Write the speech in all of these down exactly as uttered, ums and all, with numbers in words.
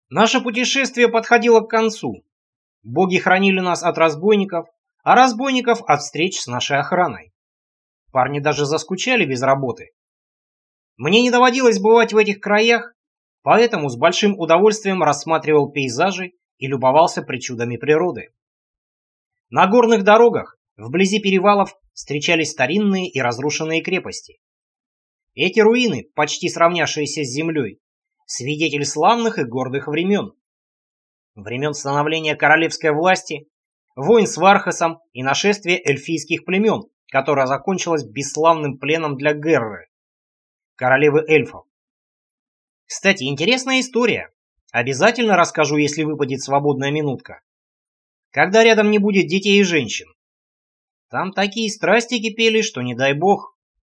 Наше путешествие подходило к концу. Боги хранили нас от разбойников, а разбойников от встреч с нашей охраной. Парни даже заскучали без работы. Мне не доводилось бывать в этих краях, поэтому с большим удовольствием рассматривал пейзажи и любовался причудами природы. На горных дорогах, вблизи перевалов, встречались старинные и разрушенные крепости. Эти руины, почти сравнявшиеся с землей, свидетель славных и гордых времен. Времен становления королевской власти, войн с Вархасом и нашествия эльфийских племен, которое закончилось бесславным пленом для Герры, королевы эльфов. Кстати, интересная история. Обязательно расскажу, если выпадет свободная минутка. Когда рядом не будет детей и женщин. Там такие страсти кипели, что не дай бог.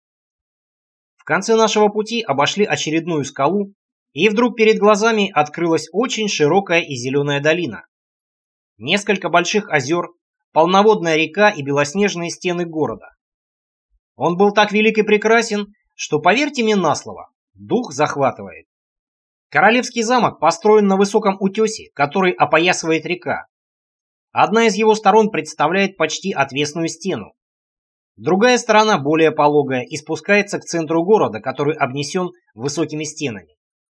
В конце нашего пути обошли очередную скалу, и вдруг перед глазами открылась очень широкая и зеленая долина. Несколько больших озер, полноводная река и белоснежные стены города. Он был так велик и прекрасен, что, поверьте мне на слово, дух захватывает. Королевский замок построен на высоком утесе, который опоясывает река. Одна из его сторон представляет почти отвесную стену. Другая сторона, более пологая, и спускается к центру города, который обнесен высокими стенами.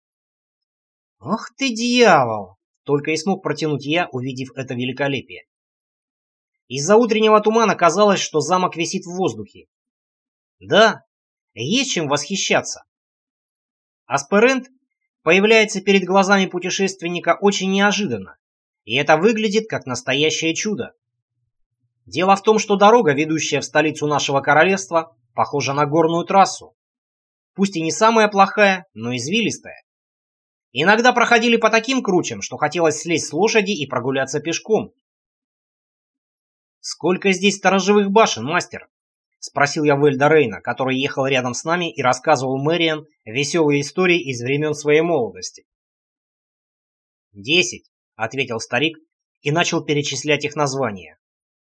«Ох ты, дьявол!» — только и смог протянуть я, увидев это великолепие. Из-за утреннего тумана казалось, что замок висит в воздухе. Да, есть чем восхищаться. Асперент появляется перед глазами путешественника очень неожиданно, и это выглядит как настоящее чудо. Дело в том, что дорога, ведущая в столицу нашего королевства, похожа на горную трассу. Пусть и не самая плохая, но извилистая. Иногда проходили по таким кручам, что хотелось слезть с лошади и прогуляться пешком. «Сколько здесь сторожевых башен, мастер?» — спросил я Вельда Рейна, который ехал рядом с нами и рассказывал Мэриан веселые истории из времен своей молодости. «Десять», — ответил старик и начал перечислять их названия.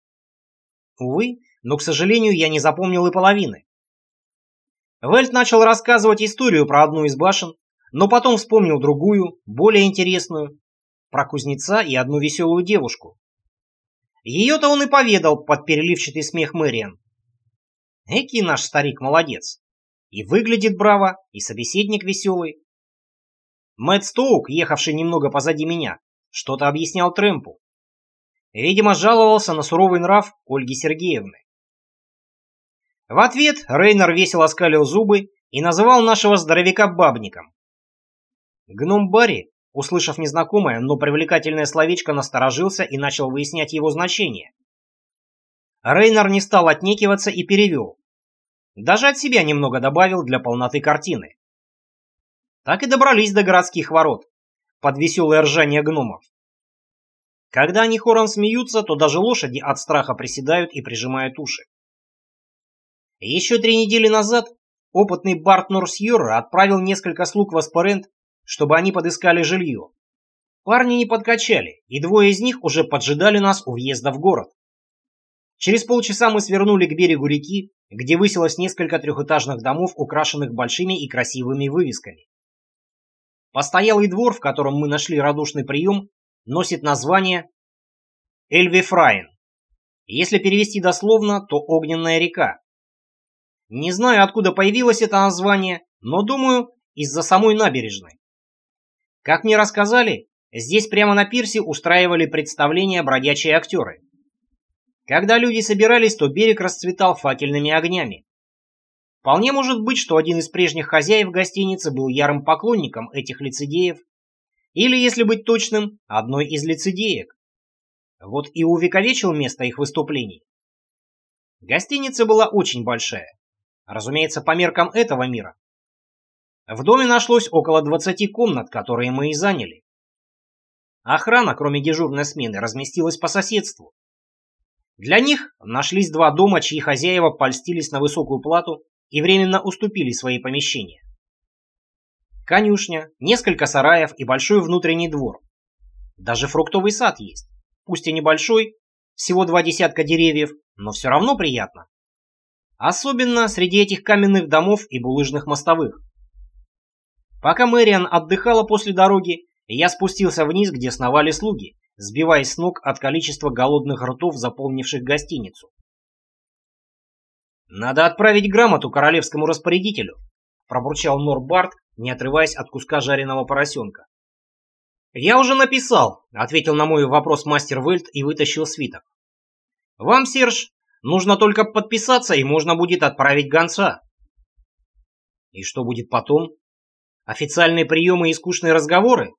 Увы, но, к сожалению, я не запомнил и половины. Вельд начал рассказывать историю про одну из башен, но потом вспомнил другую, более интересную, про кузнеца и одну веселую девушку. Ее-то он и поведал под переливчатый смех Мэриан. Экий наш старик молодец. И выглядит браво, и собеседник веселый. Мэтт Стоук, ехавший немного позади меня, что-то объяснял Трэмпу. Видимо, жаловался на суровый нрав Ольги Сергеевны. В ответ Рейнер весело скалил зубы и называл нашего здоровяка бабником. Гном Барри, услышав незнакомое, но привлекательное словечко, насторожился и начал выяснять его значение. Рейнер не стал отнекиваться и перевел. Даже от себя немного добавил для полноты картины. Так и добрались до городских ворот, под веселое ржание гномов. Когда они хором смеются, то даже лошади от страха приседают и прижимают уши. Еще три недели назад опытный Барт Норсьюр отправил несколько слуг в Асперент, чтобы они подыскали жилье. Парни не подкачали, и двое из них уже поджидали нас у въезда в город. Через полчаса мы свернули к берегу реки, где высилось несколько трехэтажных домов, украшенных большими и красивыми вывесками. Постоялый двор, в котором мы нашли радушный прием, носит название Эльвефраин. Если перевести дословно, то огненная река. Не знаю, откуда появилось это название, но думаю, из-за самой набережной. Как мне рассказали, здесь прямо на пирсе устраивали представления бродячие актеры. Когда люди собирались, то берег расцветал факельными огнями. Вполне может быть, что один из прежних хозяев гостиницы был ярым поклонником этих лицедеев, или, если быть точным, одной из лицедеек. Вот и увековечил место их выступлений. Гостиница была очень большая, разумеется, по меркам этого мира. В доме нашлось около двадцати комнат, которые мы и заняли. Охрана, кроме дежурной смены, разместилась по соседству. Для них нашлись два дома, чьи хозяева польстились на высокую плату и временно уступили свои помещения. Конюшня, несколько сараев и большой внутренний двор. Даже фруктовый сад есть, пусть и небольшой, всего два десятка деревьев, но все равно приятно. Особенно среди этих каменных домов и булыжных мостовых. Пока Мэриан отдыхала после дороги, Я спустился вниз, где сновали слуги, сбиваясь с ног от количества голодных ртов, заполнивших гостиницу. «Надо отправить грамоту королевскому распорядителю», — пробурчал Норбарт, не отрываясь от куска жареного поросенка. «Я уже написал», — ответил на мой вопрос мастер Вельт и вытащил свиток. «Вам, Серж, нужно только подписаться, и можно будет отправить гонца». «И что будет потом? Официальные приемы и скучные разговоры?»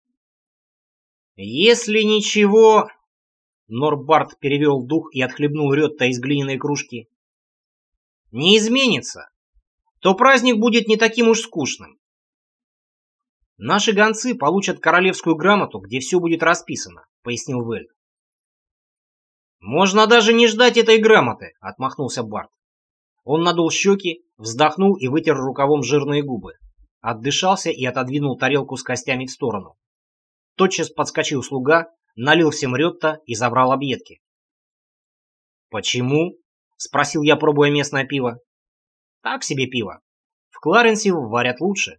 «Если ничего...» Норбарт перевел дух и отхлебнул рётта из глиняной кружки. «Не изменится, то праздник будет не таким уж скучным. Наши гонцы получат королевскую грамоту, где все будет расписано», — пояснил Вельт. «Можно даже не ждать этой грамоты», — отмахнулся Барт. Он надул щеки, вздохнул и вытер рукавом жирные губы. Отдышался и отодвинул тарелку с костями в сторону. Тотчас подскочил слуга, налил всем рётта и забрал объедки. «Почему?» — спросил я, пробуя местное пиво. «Так себе пиво. В Кларенсе варят лучше».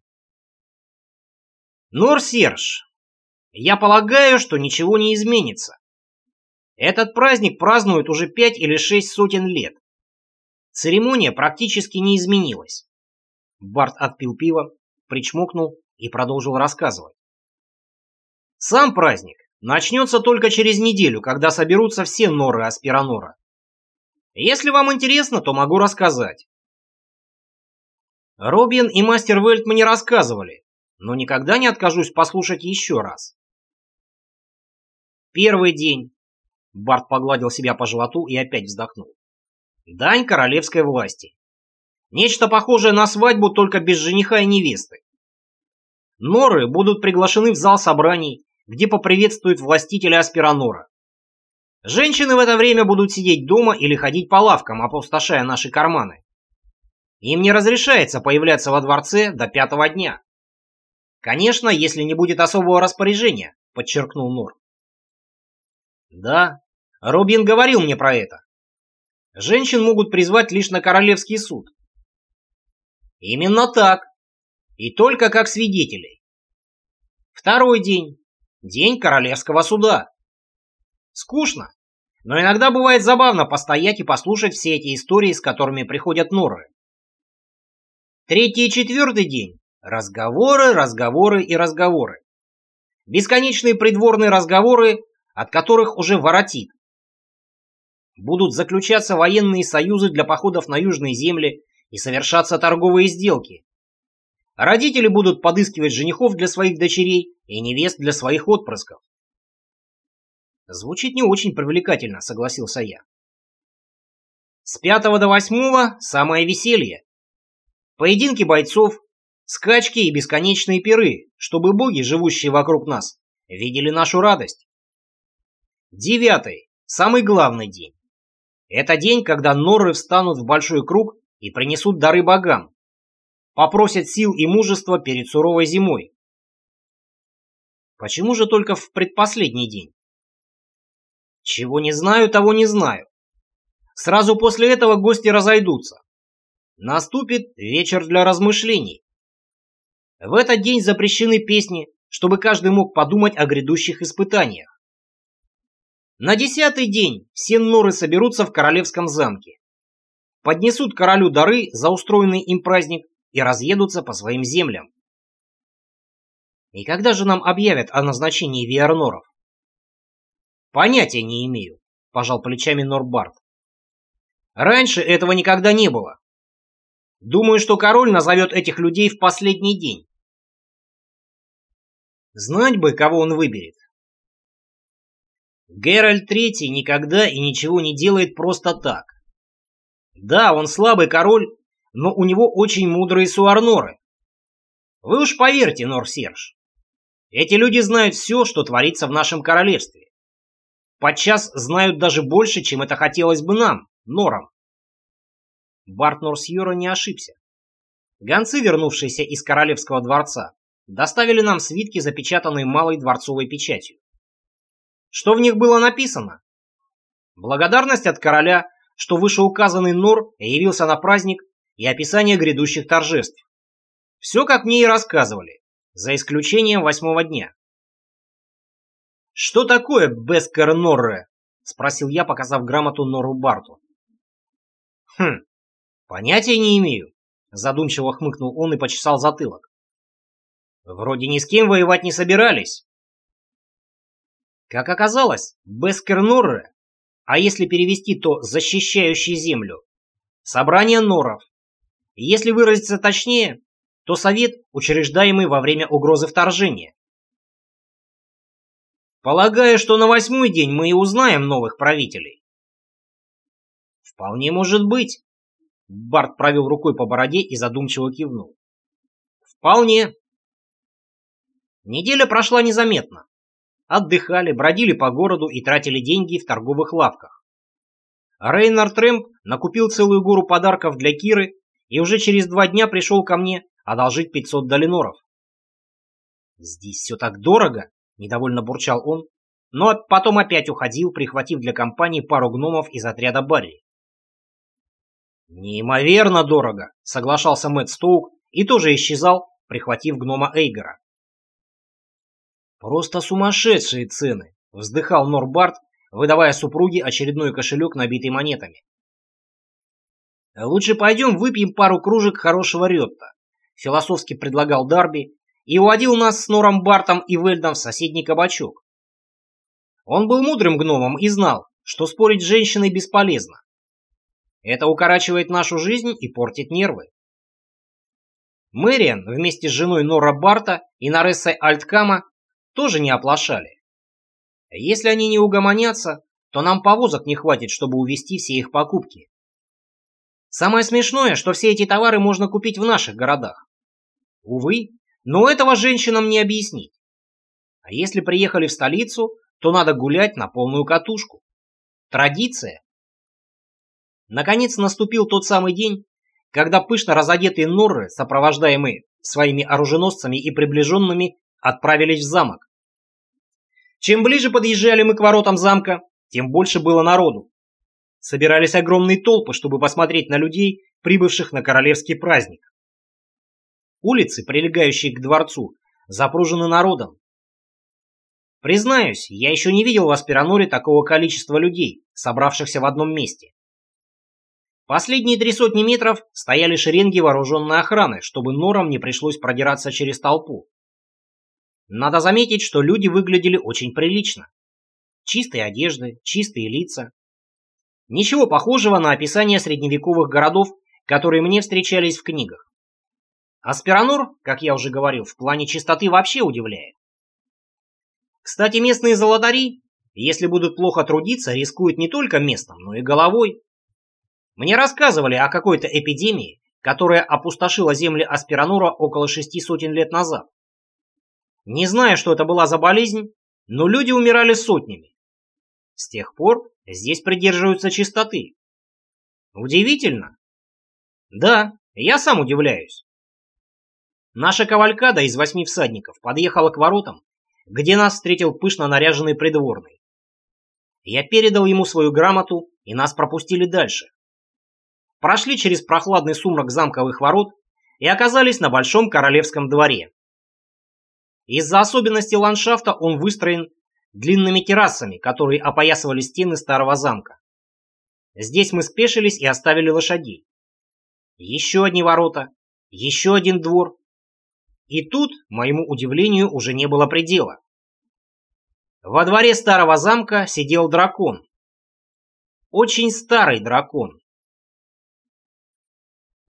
«Нор Серж, я полагаю, что ничего не изменится. Этот праздник празднуют уже пять или шесть сотен лет. Церемония практически не изменилась». Барт отпил пиво, причмокнул и продолжил рассказывать. «Сам праздник начнется только через неделю, когда соберутся все норы Аспиранора. Если вам интересно, то могу рассказать. Робин и мастер Вельт мне рассказывали, но никогда не откажусь послушать еще раз. Первый день. Барт погладил себя по животу и опять вздохнул. Дань королевской власти. Нечто похожее на свадьбу, только без жениха и невесты. Норы будут приглашены в зал собраний, где поприветствуют властителя Аспиранора. Женщины в это время будут сидеть дома или ходить по лавкам, опустошая наши карманы. Им не разрешается появляться во дворце до пятого дня. Конечно, если не будет особого распоряжения, подчеркнул Нор. Да, Робин говорил мне про это. Женщин могут призвать лишь на королевский суд. Именно так. И только как свидетелей. Второй день. День королевского суда. Скучно, но иногда бывает забавно постоять и послушать все эти истории, с которыми приходят норы. Третий и четвертый день. Разговоры, разговоры и разговоры. Бесконечные придворные разговоры, от которых уже воротит. Будут заключаться военные союзы для походов на южные земли и совершаться торговые сделки. Родители будут подыскивать женихов для своих дочерей и невест для своих отпрысков. Звучит не очень привлекательно, согласился я. С пятого до восьмого самое веселье. Поединки бойцов, скачки и бесконечные пиры, чтобы боги, живущие вокруг нас, видели нашу радость. Девятый, самый главный день. Это день, когда норры встанут в большой круг и принесут дары богам. Попросят сил и мужества перед суровой зимой. Почему же только в предпоследний день? Чего не знаю, того не знаю. Сразу после этого гости разойдутся. Наступит вечер для размышлений. В этот день запрещены песни, чтобы каждый мог подумать о грядущих испытаниях. На десятый день все норы соберутся в королевском замке. Поднесут королю дары за устроенный им праздник и разъедутся по своим землям. И когда же нам объявят о назначении виарноров? Понятия не имею, пожал плечами Норбарт. Раньше этого никогда не было. Думаю, что король назовет этих людей в последний день. Знать бы, кого он выберет. Геральт Третий никогда и ничего не делает просто так. Да, он слабый король, но у него очень мудрые суарноры. Вы уж поверьте, Нор Серж. Эти люди знают все, что творится в нашем королевстве. Подчас знают даже больше, чем это хотелось бы нам, норам. Барт Норсьюра не ошибся. Гонцы, вернувшиеся из королевского дворца, доставили нам свитки, запечатанные малой дворцовой печатью. Что в них было написано? Благодарность от короля, что вышеуказанный нор явился на праздник, и описание грядущих торжеств. Все, как мне и рассказывали, за исключением восьмого дня, «Что такое Бескер Норре?» — спросил я, показав грамоту Нору Барту. «Хм, понятия не имею», — задумчиво хмыкнул он и почесал затылок. «Вроде ни с кем воевать не собирались». Как оказалось, Бескер Норре, а если перевести, то «защищающий землю», собрание норов. Если выразиться точнее, то совет, учреждаемый во время угрозы вторжения. Полагаю, что на восьмой день мы и узнаем новых правителей. Вполне может быть. Барт провел рукой по бороде и задумчиво кивнул. Вполне. Неделя прошла незаметно. Отдыхали, бродили по городу и тратили деньги в торговых лавках. Рейнард Рэмп накупил целую гору подарков для Киры и уже через два дня пришел ко мне одолжить пятьсот долиноров. «Здесь все так дорого!» — недовольно бурчал он, но потом опять уходил, прихватив для компании пару гномов из отряда Барри. «Неимоверно дорого!» — соглашался Мэтт Стоук и тоже исчезал, прихватив гнома Эйгора. «Просто сумасшедшие цены!» — вздыхал Норбарт, выдавая супруге очередной кошелек, набитый монетами. «Лучше пойдем выпьем пару кружек хорошего рётта», — философски предлагал Дарби и уводил нас с Нором Бартом и Вельдом в соседний кабачок. Он был мудрым гномом и знал, что спорить с женщиной бесполезно. Это укорачивает нашу жизнь и портит нервы. Мэриан вместе с женой Нора Барта и Нарессой Альткама тоже не оплошали. Если они не угомонятся, то нам повозок не хватит, чтобы увезти все их покупки. Самое смешное, что все эти товары можно купить в наших городах. Увы, но этого женщинам не объяснить. А если приехали в столицу, то надо гулять на полную катушку. Традиция. Наконец наступил тот самый день, когда пышно разодетые норры, сопровождаемые своими оруженосцами и приближенными, отправились в замок. Чем ближе подъезжали мы к воротам замка, тем больше было народу. Собирались огромные толпы, чтобы посмотреть на людей, прибывших на королевский праздник. Улицы, прилегающие к дворцу, запружены народом. Признаюсь, я еще не видел в Аспироноре такого количества людей, собравшихся в одном месте. Последние три сотни метров стояли шеренги вооруженной охраны, чтобы норам не пришлось продираться через толпу. Надо заметить, что люди выглядели очень прилично. Чистые одежды, чистые лица. Ничего похожего на описание средневековых городов, которые мне встречались в книгах. Аспиронор, как я уже говорил, в плане чистоты вообще удивляет. Кстати, местные золотари, если будут плохо трудиться, рискуют не только местом, но и головой. Мне рассказывали о какой-то эпидемии, которая опустошила земли Аспиронора около шести сотен лет назад. Не знаю, что это была за болезнь, но люди умирали сотнями. С тех пор здесь придерживаются чистоты. Удивительно? Да, я сам удивляюсь. Наша кавалькада из восьми всадников подъехала к воротам, где нас встретил пышно наряженный придворный. Я передал ему свою грамоту, и нас пропустили дальше. Прошли через прохладный сумрак замковых ворот и оказались на большом королевском дворе. Из-за особенностей ландшафта он выстроен длинными террасами, которые опоясывали стены старого замка. Здесь мы спешились и оставили лошадей. Еще одни ворота, еще один двор. И тут, моему удивлению, уже не было предела. Во дворе старого замка сидел дракон. Очень старый дракон.